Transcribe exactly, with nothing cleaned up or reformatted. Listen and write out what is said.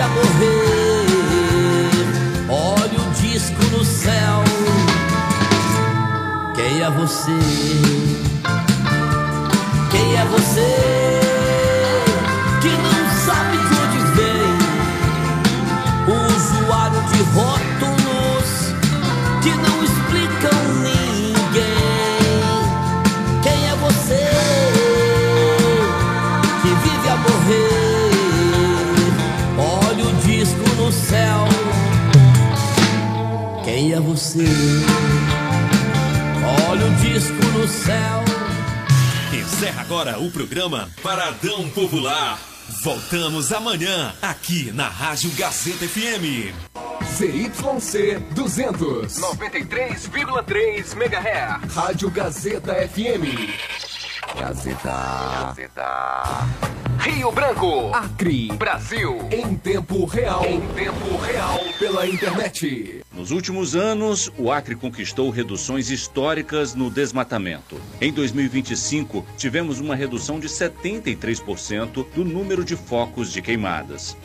a morrer. Olha o disco no céu. Quem é você? Quem é você que não sabe de onde vem? Um usuário de rótulos que não explicam ninguém. Quem é você que vive a morrer? Olha o disco no céu. Quem é você? Olha o disco no céu. Encerra agora o programa Paradão Popular. Voltamos amanhã aqui na Rádio Gazeta F M. Z Y C duzentos, noventa e três vírgula três megahertz. Rádio Gazeta F M. Gazeta. Gazeta. Rio Branco, Acre, Brasil. Em tempo real. Em tempo real. Pela internet. Nos últimos anos, o Acre conquistou reduções históricas no desmatamento. Em dois mil e vinte e cinco, tivemos uma redução de setenta e três por cento do número de focos de queimadas.